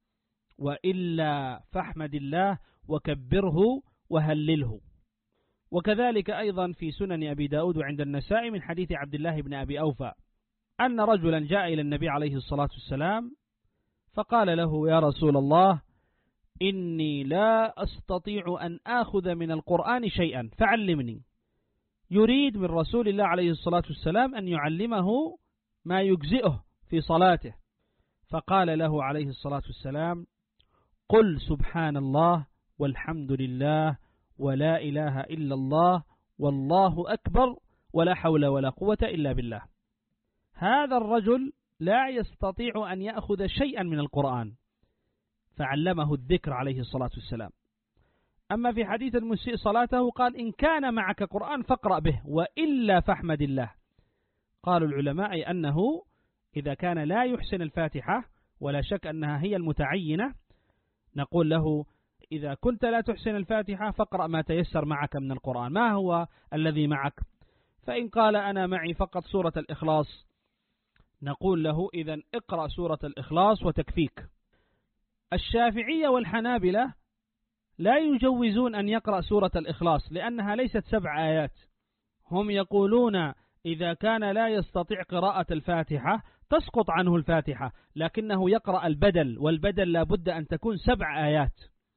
وإلا فاحمد الله وكبره وهلله. وكذلك أيضا في سنن أبي داود وعند النسائي من حديث عبد الله بن أبي أوفى أن رجلا جاء إلى النبي عليه الصلاة والسلام فقال له يا رسول الله إني لا أستطيع أن آخذ من القرآن شيئا فعلمني. يريد من رسول الله عليه الصلاة والسلام أن يعلمه ما يجزئه في صلاته، فقال له عليه الصلاة والسلام قل سبحان الله والحمد لله ولا إله إلا الله والله أكبر ولا حول ولا قوة إلا بالله. هذا الرجل لا يستطيع أن يأخذ شيئا من القرآن فعلمه الذكر عليه الصلاة والسلام. أما في حديث المسيء صلاته قال إن كان معك قرآن فاقرأ به وإلا فاحمد الله. قالوا العلماء أنه إذا كان لا يحسن الفاتحة ولا شك أنها هي المتعينة نقول له إذا كنت لا تحسن الفاتحة فاقرأ ما تيسر معك من القرآن. ما هو الذي معك؟ فإن قال أنا معي فقط سورة الإخلاص نقول له إذن اقرأ سورة الإخلاص وتكفيك. الشافعية والحنابلة لا يجوزون أن يقرأ سورة الإخلاص لأنها ليست سبع آيات. هم يقولون إذا كان لا يستطيع قراءة الفاتحة تسقط عنه الفاتحة، لكنه يقرأ البدل، والبدل لا بد أن تكون سبع آيات.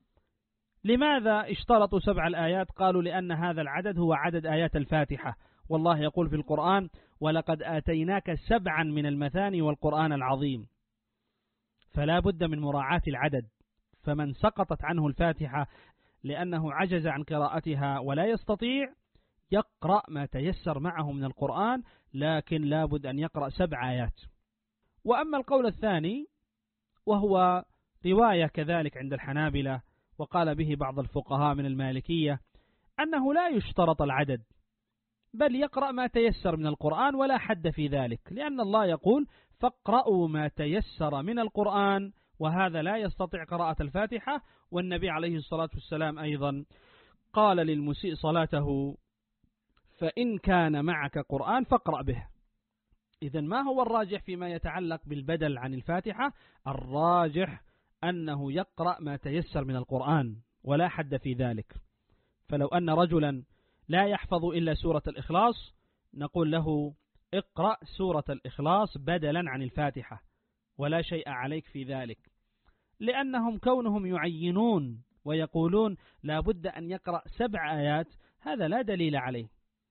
لماذا اشترطوا سبع الآيات؟ قالوا لأن هذا العدد هو عدد آيات الفاتحة، والله يقول في القرآن ولقد آتيناك سبعا من المثاني والقرآن العظيم، فلا بد من مراعاة العدد. فمن سقطت عنه الفاتحة لأنه عجز عن قراءتها ولا يستطيع يقرأ ما تيسر معه من القرآن، لكن لا بد أن يقرأ سبع آيات. وأما القول الثاني وهو رواية كذلك عند الحنابلة وقال به بعض الفقهاء من المالكية أنه لا يشترط العدد، بل يقرأ ما تيسر من القرآن ولا حد في ذلك، لأن الله يقول فاقرأوا ما تيسر من القرآن، وهذا لا يستطيع قراءة الفاتحة. والنبي عليه الصلاة والسلام أيضا قال للمسيء صلاته فإن كان معك قرآن فاقرأ به. إذن ما هو الراجح فيما يتعلق بالبدل عن الفاتحة؟ الراجح أنه يقرأ ما تيسر من القرآن ولا حد في ذلك. فلو أن رجلا لا يحفظ إلا سورة الإخلاص نقول له اقرأ سورة الإخلاص بدلا عن الفاتحة ولا شيء عليك في ذلك، لأنهم كونهم يعينون ويقولون لا بد أن يقرأ سبع آيات، هذا لا دليل عليه،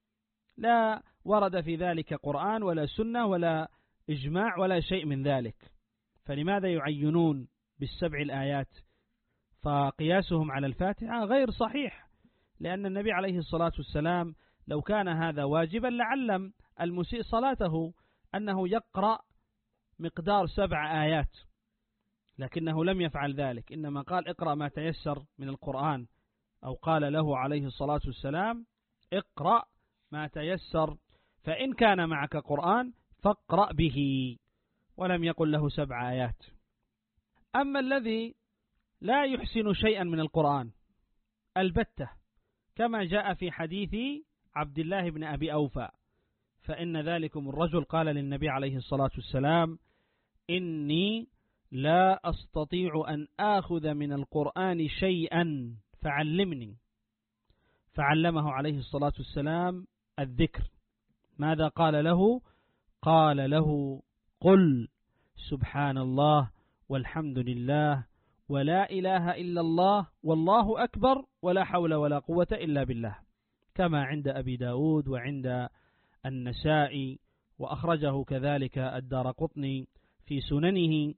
لا ورد في ذلك قرآن ولا سنة ولا إجماع ولا شيء من ذلك، فلماذا يعينون بالسبع الآيات؟ فقياسهم على الفاتحة غير صحيح، لأن النبي عليه الصلاة والسلام لو كان هذا واجبا لعلم المسيء صلاته أنه يقرأ مقدار سبع آيات، لكنه لم يفعل ذلك، إنما قال اقرأ ما تيسر من القرآن، أو قال له عليه الصلاة والسلام اقرأ ما تيسر، فإن كان معك قرآن فاقرأ به، ولم يقل له سبع آيات. أما الذي لا يحسن شيئا من القرآن البتة كما جاء في حديث عبد الله بن أبي أوفى، فإن ذلكم الرجل قال للنبي عليه الصلاة والسلام إني لا أستطيع أن آخذ من القرآن شيئا فعلمني، فعلمه عليه الصلاة والسلام الذكر. ماذا قال له؟ قال له قل سبحان الله والحمد لله ولا إله إلا الله والله أكبر ولا حول ولا قوة إلا بالله، كما عند أبي داود وعند النسائي، وأخرجه كذلك الدارقطني في سننه،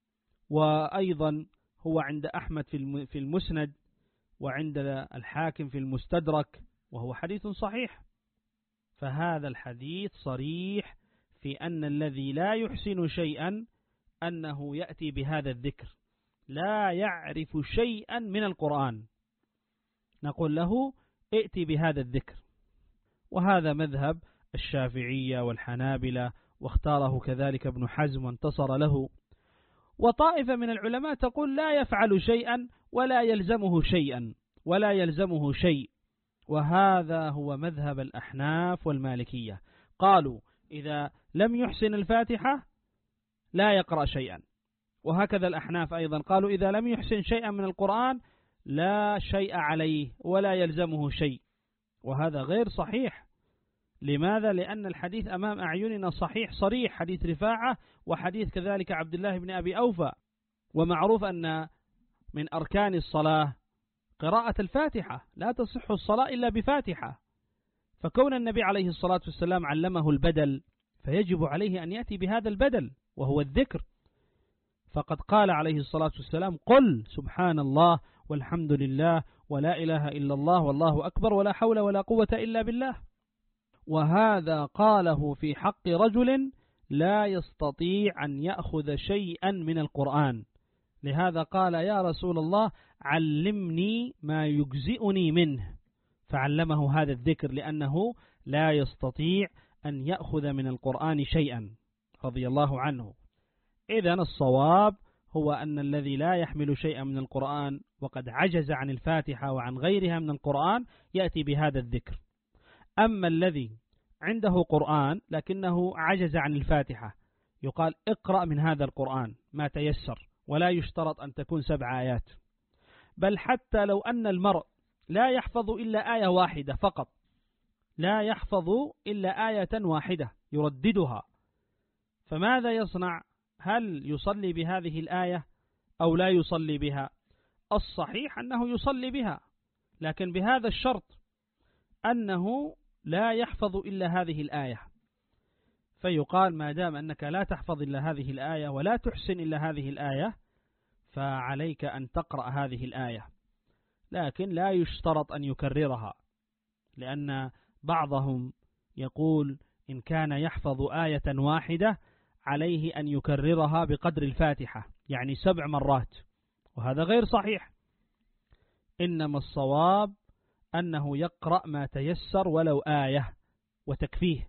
وأيضا هو عند أحمد في المسند، وعند الحاكم في المستدرك، وهو حديث صحيح. فهذا الحديث صريح في أن الذي لا يحسن شيئا أنه يأتي بهذا الذكر، لا يعرف شيئا من القرآن نقول له ائتي بهذا الذكر. وهذا مذهب الشافعية والحنابلة، واختاره كذلك ابن حزم وانتصر له. وطائفة من العلماء تقول لا يفعل شيئا ولا يلزمه شيئا ولا يلزمه شيء، وهذا هو مذهب الأحناف والمالكية، قالوا إذا لم يحسن الفاتحة لا يقرأ شيئا، وهكذا الأحناف أيضا قالوا إذا لم يحسن شيئا من القرآن لا شيء عليه ولا يلزمه شيء، وهذا غير صحيح. لماذا؟ لأن الحديث أمام أعيننا صحيح صريح، حديث رفاعة وحديث كذلك عبد الله بن أبي أوفى، ومعروف أن من أركان الصلاة قراءة الفاتحة، لا تصح الصلاة إلا بفاتحة، فكون النبي عليه الصلاة والسلام علمه البدل فيجب عليه أن يأتي بهذا البدل وهو الذكر، فقد قال عليه الصلاة والسلام قل سبحان الله والحمد لله ولا إله إلا الله والله أكبر ولا حول ولا قوة إلا بالله. وهذا قاله في حق رجل لا يستطيع أن يأخذ شيئا من القرآن، لهذا قال يا رسول الله علمني ما يجزئني منه، فعلمه هذا الذكر لأنه لا يستطيع أن يأخذ من القرآن شيئا رضي الله عنه. إذن الصواب هو أن الذي لا يحمل شيئا من القرآن وقد عجز عن الفاتحة وعن غيرها من القرآن يأتي بهذا الذكر. أما الذي عنده قرآن لكنه عجز عن الفاتحة يقال اقرأ من هذا القرآن ما تيسر، ولا يشترط أن تكون سبع آيات، بل حتى لو أن المرء لا يحفظ إلا آية واحدة فقط، لا يحفظ إلا آية واحدة يرددها، فماذا يصنع؟ هل يصلي بهذه الآية أو لا يصلي بها؟ الصحيح أنه يصلي بها، لكن بهذا الشرط أنه لا يحفظ إلا هذه الآية، فيقال ما دام أنك لا تحفظ إلا هذه الآية ولا تحسن إلا هذه الآية فعليك أن تقرأ هذه الآية، لكن لا يشترط أن يكررها، لأن بعضهم يقول إن كان يحفظ آية واحدة عليه أن يكررها بقدر الفاتحة، يعني سبع مرات، وهذا غير صحيح. إنما الصواب أنه يقرأ ما تيسر ولو آية وتكفيه،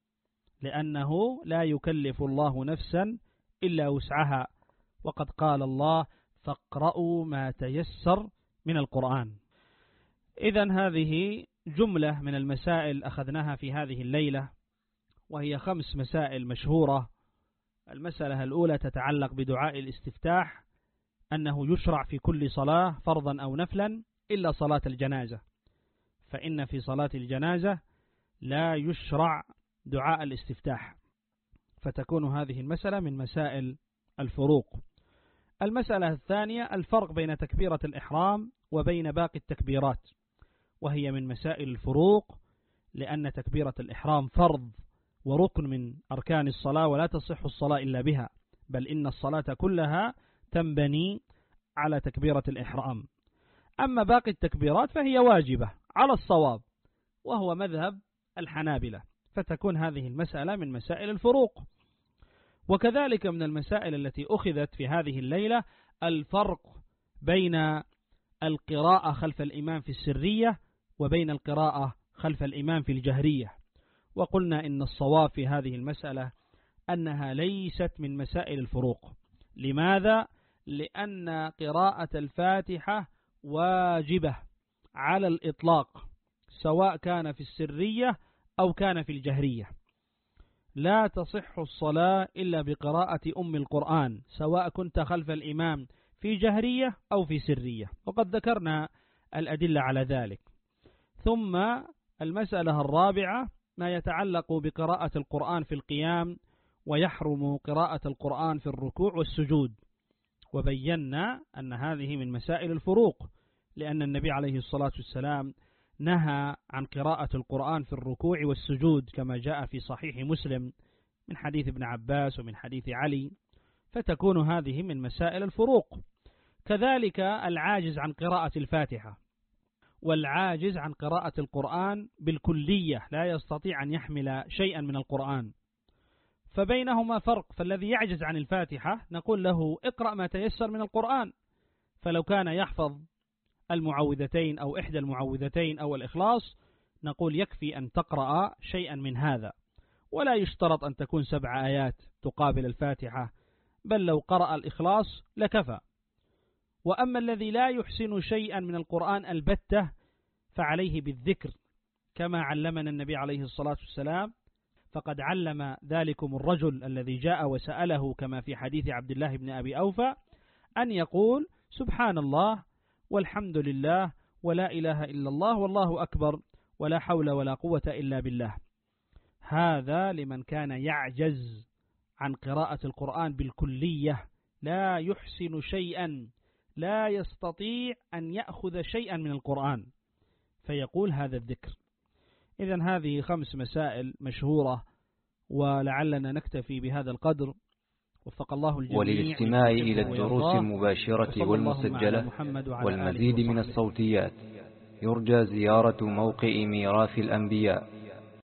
لأنه لا يكلف الله نفسا إلا وسعها، وقد قال الله فاقرأوا ما تيسر من القرآن. إذن هذه جملة من المسائل أخذناها في هذه الليلة، وهي خمس مسائل مشهورة. المسألة الأولى تتعلق بدعاء الاستفتاح أنه يشرع في كل صلاة فرضا أو نفلا إلا صلاة الجنازة، فإن في صلاة الجنازة لا يشرع دعاء الاستفتاح، فتكون هذه المسألة من مسائل الفروق. المسألة الثانية الفرق بين تكبيرة الإحرام وبين باقي التكبيرات، وهي من مسائل الفروق، لأن تكبيرة الإحرام فرض وركن من أركان الصلاة، ولا تصح الصلاة إلا بها، بل إن الصلاة كلها تنبني على تكبيرة الإحرام. أما باقي التكبيرات فهي واجبة على الصواب، وهو مذهب الحنابلة، فتكون هذه المسألة من مسائل الفروق. وكذلك من المسائل التي أخذت في هذه الليلة الفرق بين القراءة خلف الإمام في السرية وبين القراءة خلف الإمام في الجهرية، وقلنا إن الصواب في هذه المسألة أنها ليست من مسائل الفروق. لماذا؟ لأن قراءة الفاتحة واجبة على الإطلاق، سواء كان في السرية أو كان في الجهرية. لا تصح الصلاة إلا بقراءة أم القرآن، سواء كنت خلف الإمام في جهرية أو في سرية، وقد ذكرنا الأدلة على ذلك. ثم المسألة الرابعة ما يتعلق بقراءة القرآن في القيام، ويحرم قراءة القرآن في الركوع والسجود، وبينا أن هذه من مسائل الفروق، لأن النبي عليه الصلاة والسلام نهى عن قراءة القرآن في الركوع والسجود كما جاء في صحيح مسلم من حديث ابن عباس ومن حديث علي، فتكون هذه من مسائل الفروق. كذلك العاجز عن قراءة الفاتحة والعاجز عن قراءة القرآن بالكلية، لا يستطيع أن يحمل شيئا من القرآن، فبينهما فرق. فالذي يعجز عن الفاتحة نقول له اقرأ ما تيسر من القرآن، فلو كان يحفظ المعوذتين أو إحدى المعوذتين أو الإخلاص نقول يكفي أن تقرأ شيئا من هذا، ولا يشترط أن تكون سبع آيات تقابل الفاتحة، بل لو قرأ الإخلاص لكفى. وأما الذي لا يحسن شيئا من القرآن البتة فعليه بالذكر كما علمنا النبي عليه الصلاة والسلام، فقد علم ذلكم الرجل الذي جاء وسأله كما في حديث عبد الله بن أبي أوفى أن يقول سبحان الله والحمد لله ولا إله إلا الله والله أكبر ولا حول ولا قوة إلا بالله. هذا لمن كان يعجز عن قراءة القرآن بالكلية، لا يحسن شيئا، لا يستطيع أن يأخذ شيئا من القرآن، فيقول هذا الذكر. إذن هذه خمس مسائل مشهورة، ولعلنا نكتفي بهذا القدر. وفق الله الجميع. وللاستماع إلى الدروس المباشرة والمسجلة والمزيد من الصوتيات يرجى زيارة موقع ميراث الأنبياء